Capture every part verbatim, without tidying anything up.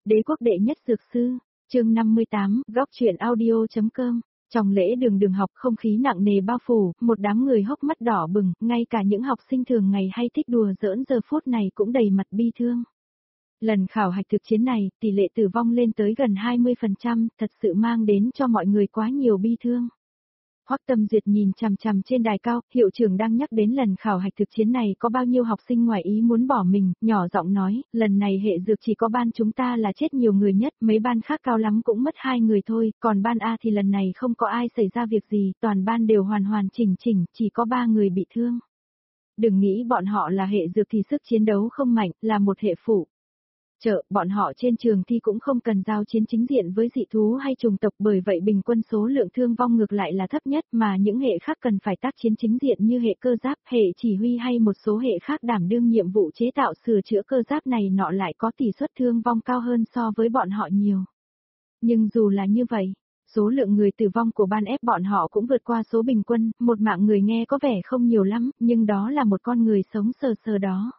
Đế quốc đệ nhất dược sư, chương năm mươi tám, góc truyện audio.com. Trong lễ đường đường học không khí nặng nề bao phủ, một đám người hốc mắt đỏ bừng, ngay cả những học sinh thường ngày hay thích đùa giỡn giờ phút này cũng đầy mặt bi thương. Lần khảo hạch thực chiến này, tỷ lệ tử vong lên tới gần hai mươi phần trăm, thật sự mang đến cho mọi người quá nhiều bi thương. Hoắc Tâm Duyệt nhìn chằm chằm trên đài cao, hiệu trưởng đang nhắc đến lần khảo hạch thực chiến này có bao nhiêu học sinh ngoài ý muốn bỏ mình, nhỏ giọng nói, lần này hệ dược chỉ có ban chúng ta là chết nhiều người nhất, mấy ban khác cao lắm cũng mất hai người thôi, còn ban A thì lần này không có ai xảy ra việc gì, toàn ban đều hoàn hoàn chỉnh chỉnh, chỉ có ba người bị thương. Đừng nghĩ bọn họ là hệ dược thì sức chiến đấu không mạnh, là một hệ phụ. Chợ, bọn họ trên trường thi cũng không cần giao chiến chính diện với dị thú hay trùng tộc, bởi vậy bình quân số lượng thương vong ngược lại là thấp nhất, mà những hệ khác cần phải tác chiến chính diện như hệ cơ giáp, hệ chỉ huy hay một số hệ khác đảm đương nhiệm vụ chế tạo sửa chữa cơ giáp này nọ lại có tỷ suất thương vong cao hơn so với bọn họ nhiều. Nhưng dù là như vậy, số lượng người tử vong của ban ép bọn họ cũng vượt qua số bình quân, một mạng người nghe có vẻ không nhiều lắm, nhưng đó là một con người sống sờ sờ đó.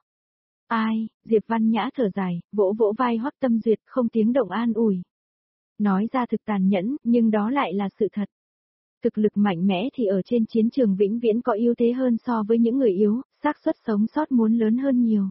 Ai, Diệp Văn Nhã thở dài, vỗ vỗ vai Hoắc Tâm Duyệt không tiếng động an ủi. Nói ra thực tàn nhẫn, nhưng đó lại là sự thật. Thực lực mạnh mẽ thì ở trên chiến trường vĩnh viễn có ưu thế hơn so với những người yếu, xác suất sống sót muốn lớn hơn nhiều.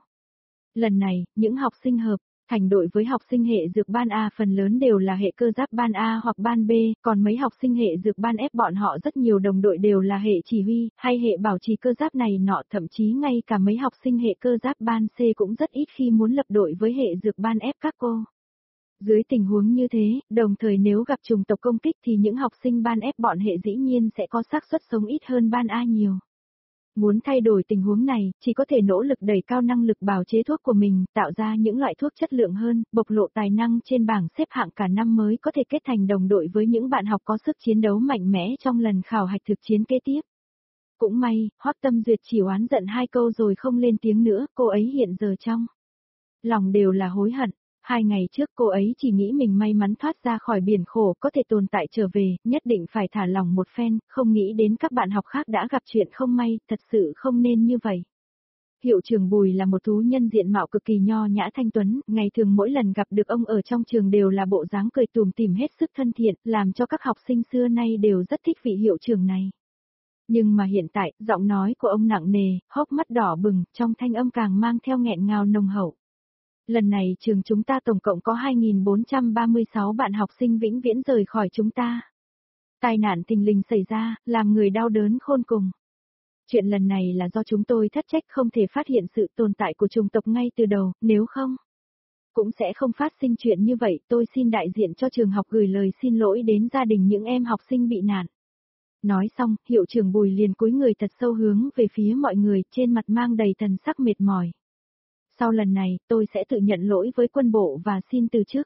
Lần này, những học sinh hợp thành đội với học sinh hệ dược ban A phần lớn đều là hệ cơ giáp ban A hoặc ban B, còn mấy học sinh hệ dược ban F bọn họ rất nhiều đồng đội đều là hệ chỉ huy, hay hệ bảo trì cơ giáp này nọ, thậm chí ngay cả mấy học sinh hệ cơ giáp ban C cũng rất ít khi muốn lập đội với hệ dược ban F các cô. Dưới tình huống như thế, đồng thời nếu gặp trùng tộc công kích thì những học sinh ban F bọn hệ dĩ nhiên sẽ có xác suất sống ít hơn ban A nhiều. Muốn thay đổi tình huống này, chỉ có thể nỗ lực đẩy cao năng lực bào chế thuốc của mình, tạo ra những loại thuốc chất lượng hơn, bộc lộ tài năng trên bảng xếp hạng cả năm mới có thể kết thành đồng đội với những bạn học có sức chiến đấu mạnh mẽ trong lần khảo hạch thực chiến kế tiếp. Cũng may, Hoắc Tâm Duyệt chỉ oán giận hai câu rồi không lên tiếng nữa, cô ấy hiện giờ trong lòng đều là hối hận. Hai ngày trước cô ấy chỉ nghĩ mình may mắn thoát ra khỏi biển khổ có thể tồn tại trở về, nhất định phải thả lỏng một phen, không nghĩ đến các bạn học khác đã gặp chuyện không may, thật sự không nên như vậy. Hiệu trưởng Bùi là một thú nhân diện mạo cực kỳ nho nhã thanh tuấn, ngày thường mỗi lần gặp được ông ở trong trường đều là bộ dáng cười tùm tìm hết sức thân thiện, làm cho các học sinh xưa nay đều rất thích vị hiệu trưởng này. Nhưng mà hiện tại, giọng nói của ông nặng nề, hốc mắt đỏ bừng, trong thanh âm càng mang theo nghẹn ngào nồng hậu. Lần này trường chúng ta tổng cộng có hai nghìn bốn trăm ba mươi sáu bạn học sinh vĩnh viễn rời khỏi chúng ta. Tai nạn thình lình xảy ra, làm người đau đớn khôn cùng. Chuyện lần này là do chúng tôi thất trách không thể phát hiện sự tồn tại của chủng tộc ngay từ đầu, nếu không, cũng sẽ không phát sinh chuyện như vậy. Tôi xin đại diện cho trường học gửi lời xin lỗi đến gia đình những em học sinh bị nạn. Nói xong, hiệu trưởng Bùi liền cúi người thật sâu hướng về phía mọi người, trên mặt mang đầy thần sắc mệt mỏi. Sau lần này, tôi sẽ tự nhận lỗi với quân bộ và xin từ chức.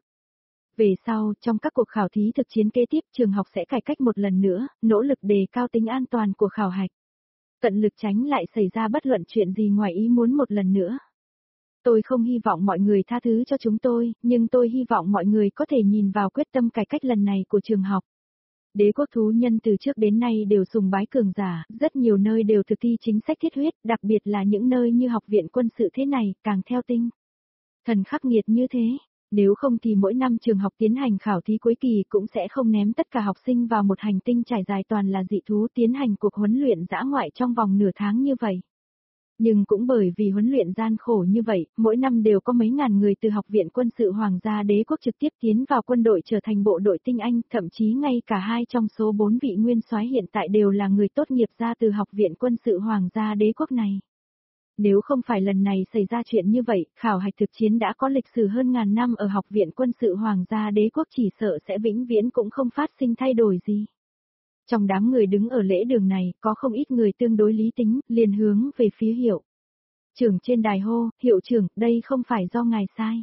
Về sau, trong các cuộc khảo thí thực chiến kế tiếp, trường học sẽ cải cách một lần nữa, nỗ lực đề cao tính an toàn của khảo hạch. Tận lực tránh lại xảy ra bất luận chuyện gì ngoài ý muốn một lần nữa. Tôi không hy vọng mọi người tha thứ cho chúng tôi, nhưng tôi hy vọng mọi người có thể nhìn vào quyết tâm cải cách lần này của trường học. Đế quốc thú nhân từ trước đến nay đều sùng bái cường giả, rất nhiều nơi đều thực thi chính sách thiết huyết, đặc biệt là những nơi như học viện quân sự thế này, càng theo tinh thần khắc nghiệt như thế. Nếu không thì mỗi năm trường học tiến hành khảo thí cuối kỳ cũng sẽ không ném tất cả học sinh vào một hành tinh trải dài toàn là dị thú tiến hành cuộc huấn luyện dã ngoại trong vòng nửa tháng như vậy. Nhưng cũng bởi vì huấn luyện gian khổ như vậy, mỗi năm đều có mấy ngàn người từ học viện quân sự Hoàng gia Đế quốc trực tiếp tiến vào quân đội trở thành bộ đội tinh anh, thậm chí ngay cả hai trong số bốn vị nguyên soái hiện tại đều là người tốt nghiệp ra từ học viện quân sự Hoàng gia Đế quốc này. Nếu không phải lần này xảy ra chuyện như vậy, khảo hạch thực chiến đã có lịch sử hơn ngàn năm ở học viện quân sự Hoàng gia Đế quốc chỉ sợ sẽ vĩnh viễn cũng không phát sinh thay đổi gì. Trong đám người đứng ở lễ đường này, có không ít người tương đối lý tính, liền hướng về phía hiệu trưởng trên đài hô, hiệu trưởng, đây không phải do ngài sai.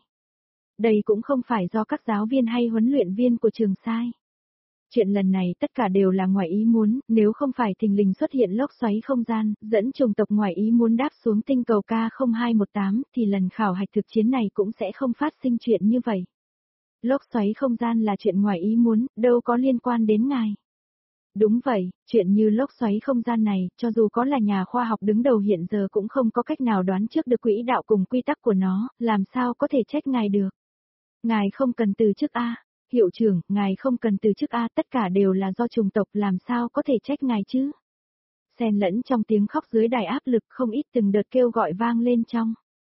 Đây cũng không phải do các giáo viên hay huấn luyện viên của trường sai. Chuyện lần này tất cả đều là ngoài ý muốn, nếu không phải thình lình xuất hiện lốc xoáy không gian, dẫn chủng tộc ngoài ý muốn đáp xuống tinh cầu K không hai một tám, thì lần khảo hạch thực chiến này cũng sẽ không phát sinh chuyện như vậy. Lốc xoáy không gian là chuyện ngoài ý muốn, đâu có liên quan đến ngài. Đúng vậy, chuyện như lốc xoáy không gian này, cho dù có là nhà khoa học đứng đầu hiện giờ cũng không có cách nào đoán trước được quỹ đạo cùng quy tắc của nó, làm sao có thể trách ngài được. Ngài không cần từ chức a, hiệu trưởng, ngài không cần từ chức a, tất cả đều là do chủng tộc, làm sao có thể trách ngài chứ? Xen lẫn trong tiếng khóc dưới đài áp lực, không ít từng đợt kêu gọi vang lên trong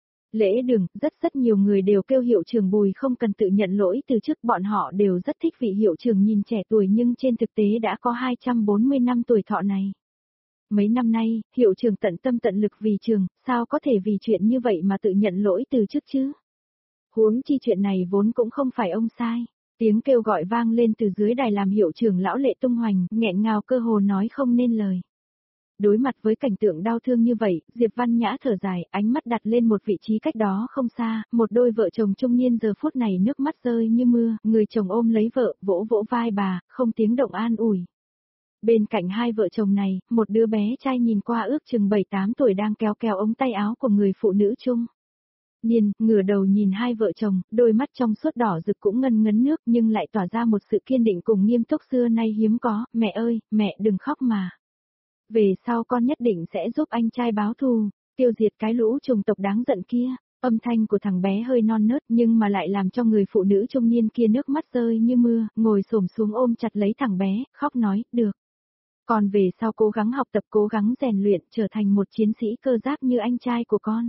lễ đường, rất rất nhiều người đều kêu hiệu trưởng Bùi không cần tự nhận lỗi từ chức, bọn họ đều rất thích vị hiệu trưởng nhìn trẻ tuổi nhưng trên thực tế đã có hai trăm bốn mươi năm tuổi thọ này. Mấy năm nay, hiệu trưởng tận tâm tận lực vì trường, sao có thể vì chuyện như vậy mà tự nhận lỗi từ chức chứ? Huống chi chuyện này vốn cũng không phải ông sai. Tiếng kêu gọi vang lên từ dưới đài làm hiệu trưởng lão lệ tung hoành, nghẹn ngào cơ hồ nói không nên lời. Đối mặt với cảnh tượng đau thương như vậy, Diệp Văn Nhã thở dài, ánh mắt đặt lên một vị trí cách đó không xa, một đôi vợ chồng trung niên giờ phút này nước mắt rơi như mưa, người chồng ôm lấy vợ, vỗ vỗ vai bà, không tiếng động an ủi. Bên cạnh hai vợ chồng này, một đứa bé trai nhìn qua ước chừng bảy tám tuổi đang kéo kéo ống tay áo của người phụ nữ chung niên, ngửa đầu nhìn hai vợ chồng, đôi mắt trong suốt đỏ rực cũng ngân ngấn nước nhưng lại tỏa ra một sự kiên định cùng nghiêm túc xưa nay hiếm có, mẹ ơi, mẹ đừng khóc mà. Về sau con nhất định sẽ giúp anh trai báo thù, tiêu diệt cái lũ trùng tộc đáng giận kia. Âm thanh của thằng bé hơi non nớt nhưng mà lại làm cho người phụ nữ trung niên kia nước mắt rơi như mưa, ngồi xổm xuống ôm chặt lấy thằng bé, khóc nói, được. Con về sau cố gắng học tập, cố gắng rèn luyện, trở thành một chiến sĩ cơ giáp như anh trai của con.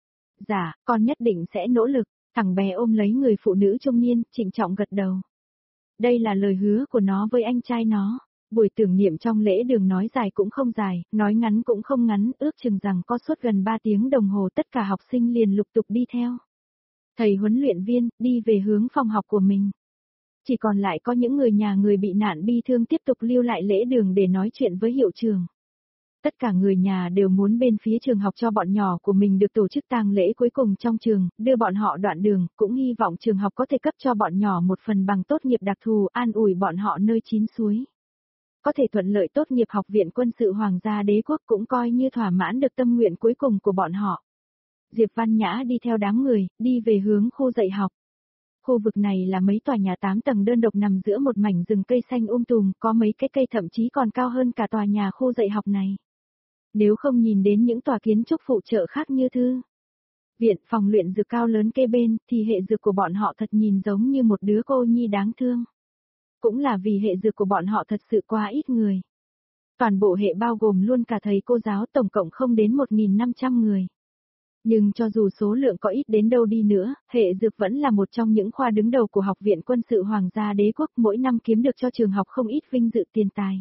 Dạ, con nhất định sẽ nỗ lực. Thằng bé ôm lấy người phụ nữ trung niên, trịnh trọng gật đầu. Đây là lời hứa của nó với anh trai nó. Buổi tưởng niệm trong lễ đường nói dài cũng không dài, nói ngắn cũng không ngắn, ước chừng rằng có suốt gần ba tiếng đồng hồ tất cả học sinh liền lục tục đi theo. Thầy huấn luyện viên, đi về hướng phòng học của mình. Chỉ còn lại có những người nhà người bị nạn bi thương tiếp tục lưu lại lễ đường để nói chuyện với hiệu trưởng. Tất cả người nhà đều muốn bên phía trường học cho bọn nhỏ của mình được tổ chức tang lễ cuối cùng trong trường, đưa bọn họ đoạn đường, cũng hy vọng trường học có thể cấp cho bọn nhỏ một phần bằng tốt nghiệp đặc thù, an ủi bọn họ nơi chín suối. Có thể thuận lợi tốt nghiệp học viện quân sự Hoàng gia Đế quốc cũng coi như thỏa mãn được tâm nguyện cuối cùng của bọn họ. Diệp Văn Nhã đi theo đám người, đi về hướng khu dạy học. Khu vực này là mấy tòa nhà tám tầng đơn độc nằm giữa một mảnh rừng cây xanh um tùm, có mấy cái cây thậm chí còn cao hơn cả tòa nhà khu dạy học này. Nếu không nhìn đến những tòa kiến trúc phụ trợ khác như thư viện, phòng luyện dược cao lớn kê bên, thì hệ dược của bọn họ thật nhìn giống như một đứa cô nhi đáng thương. Cũng là vì hệ dược của bọn họ thật sự quá ít người. Toàn bộ hệ bao gồm luôn cả thầy cô giáo tổng cộng không đến một nghìn năm trăm người. Nhưng cho dù số lượng có ít đến đâu đi nữa, hệ dược vẫn là một trong những khoa đứng đầu của Học viện Quân sự Hoàng gia Đế quốc, mỗi năm kiếm được cho trường học không ít vinh dự tiền tài.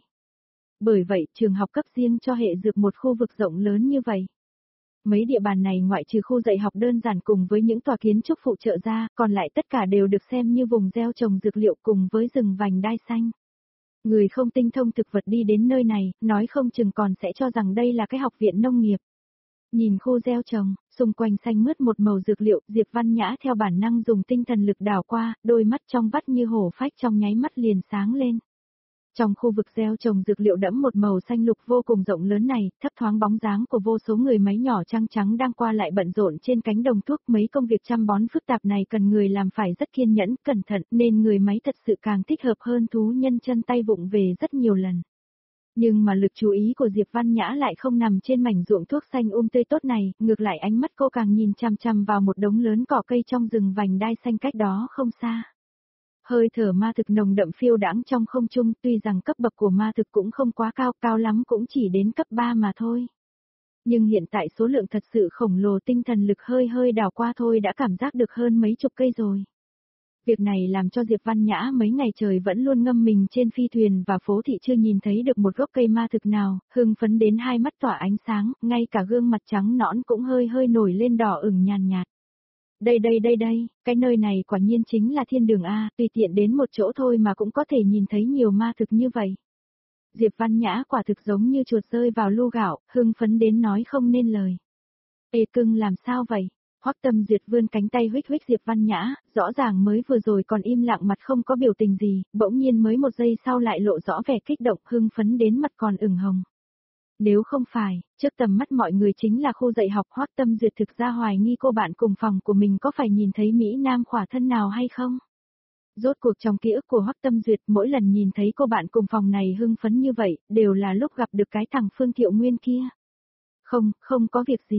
Bởi vậy, trường học cấp riêng cho hệ dược một khu vực rộng lớn như vậy. Mấy địa bàn này ngoại trừ khu dạy học đơn giản cùng với những tòa kiến trúc phụ trợ ra, còn lại tất cả đều được xem như vùng gieo trồng dược liệu cùng với rừng vành đai xanh. Người không tinh thông thực vật đi đến nơi này, nói không chừng còn sẽ cho rằng đây là cái học viện nông nghiệp. Nhìn khu gieo trồng, xung quanh xanh mướt một màu dược liệu, Diệp Văn Nhã theo bản năng dùng tinh thần lực đảo qua, đôi mắt trong vắt như hổ phách trong nháy mắt liền sáng lên. Trong khu vực gieo trồng dược liệu đẫm một màu xanh lục vô cùng rộng lớn này, thấp thoáng bóng dáng của vô số người máy nhỏ trăng trắng đang qua lại bận rộn trên cánh đồng thuốc. Mấy công việc chăm bón phức tạp này cần người làm phải rất kiên nhẫn, cẩn thận, nên người máy thật sự càng thích hợp hơn thú nhân chân tay vụng về rất nhiều lần. Nhưng mà lực chú ý của Diệp Văn Nhã lại không nằm trên mảnh ruộng thuốc xanh um tươi tốt này, ngược lại ánh mắt cô càng nhìn chằm chằm vào một đống lớn cỏ cây trong rừng vành đai xanh cách đó không xa. Hơi thở ma thực nồng đậm phiêu đãng trong không trung, tuy rằng cấp bậc của ma thực cũng không quá cao, cao lắm cũng chỉ đến cấp ba mà thôi. Nhưng hiện tại số lượng thật sự khổng lồ, tinh thần lực hơi hơi đảo qua thôi đã cảm giác được hơn mấy chục cây rồi. Việc này làm cho Diệp Văn Nhã mấy ngày trời vẫn luôn ngâm mình trên phi thuyền và phố thị chưa nhìn thấy được một gốc cây ma thực nào, hưng phấn đến hai mắt tỏa ánh sáng, ngay cả gương mặt trắng nõn cũng hơi hơi nổi lên đỏ ửng nhàn nhạt. Đây đây đây đây, cái nơi này quả nhiên chính là thiên đường A, tùy tiện đến một chỗ thôi mà cũng có thể nhìn thấy nhiều ma thực như vậy. Diệp Văn Nhã quả thực giống như chuột rơi vào lu gạo, hưng phấn đến nói không nên lời. Ê cưng làm sao vậy? Hoắc Tâm Duyệt vươn cánh tay huých huých Diệp Văn Nhã, rõ ràng mới vừa rồi còn im lặng mặt không có biểu tình gì, bỗng nhiên mới một giây sau lại lộ rõ vẻ kích động hưng phấn đến mặt còn ửng hồng. Nếu không phải, trước tầm mắt mọi người chính là khu dạy học, Hoắc Tâm Duyệt thực ra hoài nghi cô bạn cùng phòng của mình có phải nhìn thấy Mỹ Nam khỏa thân nào hay không. Rốt cuộc trong ký ức của Hoắc Tâm Duyệt mỗi lần nhìn thấy cô bạn cùng phòng này hưng phấn như vậy, đều là lúc gặp được cái thằng Phương Thiệu Nguyên kia. Không, không có việc gì.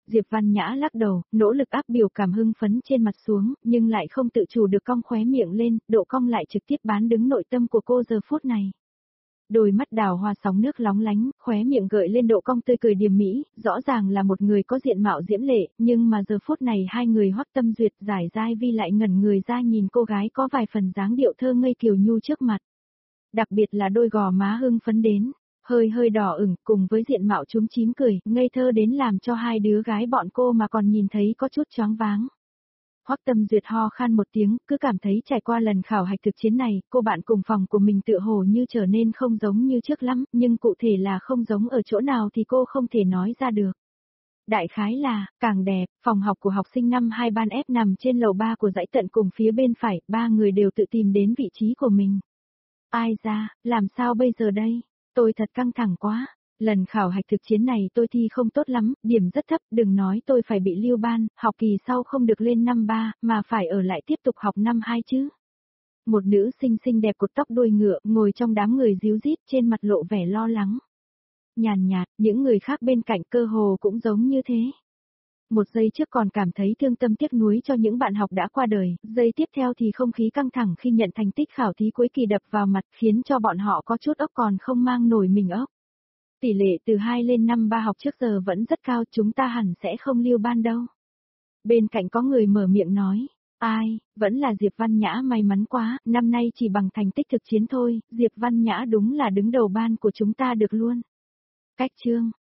Diệp Văn Nhã lắc đầu, nỗ lực áp biểu cảm hưng phấn trên mặt xuống, nhưng lại không tự chủ được cong khóe miệng lên, độ cong lại trực tiếp bán đứng nội tâm của cô giờ phút này. Đôi mắt đào hoa sóng nước lóng lánh, khóe miệng gợi lên độ cong tươi cười điềm mỹ, rõ ràng là một người có diện mạo diễm lệ, nhưng mà giờ phút này hai người Hoắc Tâm Duyệt Giải Giai Vi lại ngẩn người ra nhìn cô gái có vài phần dáng điệu thơ ngây kiều nhu trước mặt. Đặc biệt là đôi gò má hưng phấn đến, hơi hơi đỏ ửng, cùng với diện mạo chúm chím cười, ngây thơ đến làm cho hai đứa gái bọn cô mà còn nhìn thấy có chút choáng váng. Hoắc Tâm Duyệt ho khan một tiếng, cứ cảm thấy trải qua lần khảo hạch thực chiến này, cô bạn cùng phòng của mình tựa hồ như trở nên không giống như trước lắm, nhưng cụ thể là không giống ở chỗ nào thì cô không thể nói ra được. Đại khái là, càng đẹp, phòng học của học sinh năm hai ban F nằm trên lầu ba của dãy tận cùng phía bên phải, ba người đều tự tìm đến vị trí của mình. Ai ra, làm sao bây giờ đây? Tôi thật căng thẳng quá. Lần khảo hạch thực chiến này tôi thi không tốt lắm, điểm rất thấp, đừng nói tôi phải bị lưu ban, học kỳ sau không được lên năm ba, mà phải ở lại tiếp tục học năm hai chứ. Một nữ sinh xinh đẹp cột tóc đuôi ngựa, ngồi trong đám người díu dít trên mặt lộ vẻ lo lắng. Nhàn nhạt, những người khác bên cạnh cơ hồ cũng giống như thế. Một giây trước còn cảm thấy thương tâm tiếc nuối cho những bạn học đã qua đời, giây tiếp theo thì không khí căng thẳng khi nhận thành tích khảo thí cuối kỳ đập vào mặt khiến cho bọn họ có chút óc còn không mang nổi mình óc. Tỷ lệ từ hai lên năm ba học trước giờ vẫn rất cao, chúng ta hẳn sẽ không lưu ban đâu. Bên cạnh có người mở miệng nói, ai, vẫn là Diệp Văn Nhã may mắn quá, năm nay chỉ bằng thành tích thực chiến thôi, Diệp Văn Nhã đúng là đứng đầu ban của chúng ta được luôn. Cách chương